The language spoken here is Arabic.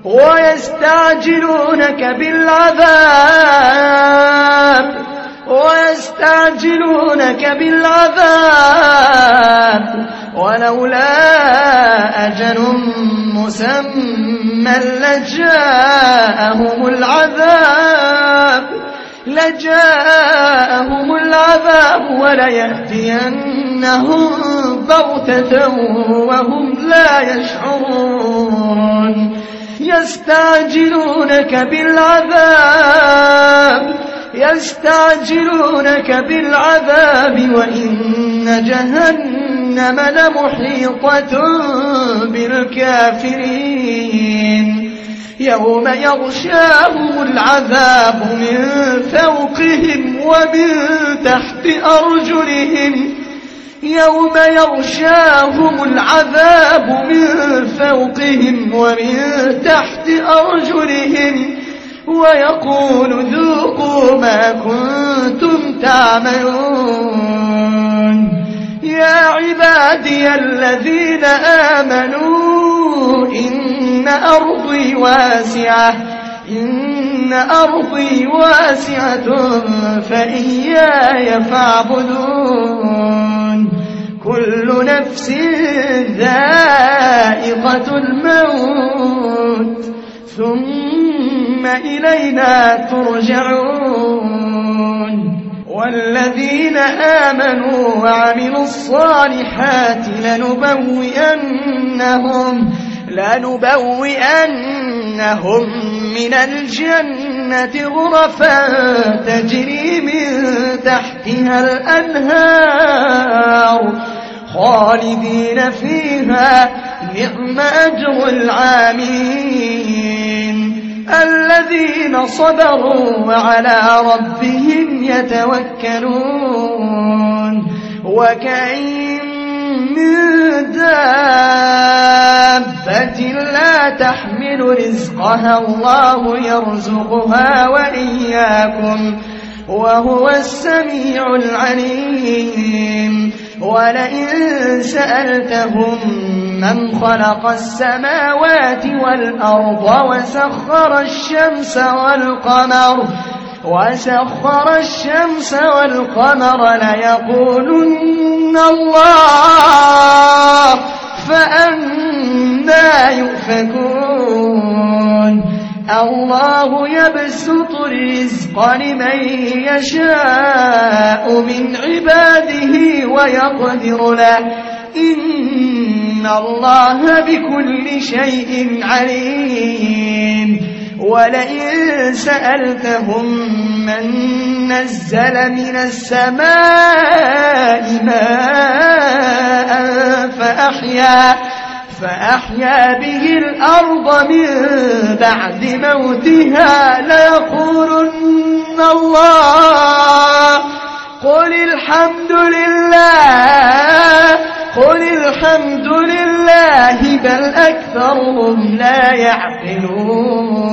ويستعجلونك بالعذاب ولولا أجل مسمى لجاءهم العذاب وليأتينهم بغتة وهم لا يشعرون يستعجلونك بالعذاب وإن جهنم لمحيطة بالكافرين يوم يغشاهم العذاب من فوقهم ومن تحت أرجلهم ويقول ذوقوا ما كنتم تعملون يا عبادي الذين آمنوا إن أرضي واسعة فإياي فاعبدون كل نفس ذائقة الموت ثم إلينا ترجعون والذين آمنوا وعملوا الصالحات لنبوئنهم من الجنة غرفا تجري من تحتها الأنهار خالدين فيها نعم أجر العاملين الذين صبروا وعلى ربهم يتوكلون وكأين من دابة لا تحمل رزقها الله يرزقها وإياكم وهو السميع العليم ولئن سألتهم من خلق السماوات والأرض وسخر الشمس والقمر ليقولن الله فأنى يؤفكون الله يبسط الرزق لمن يشاء من عباده ويقدر له إن الله بكل شيء عليم ولئن سألتهم من نزل من السماء ماء فأحيا به الأرض من بعد موتها ليقولن الله قل الحمد لله بل أكثرهم لا يعقلون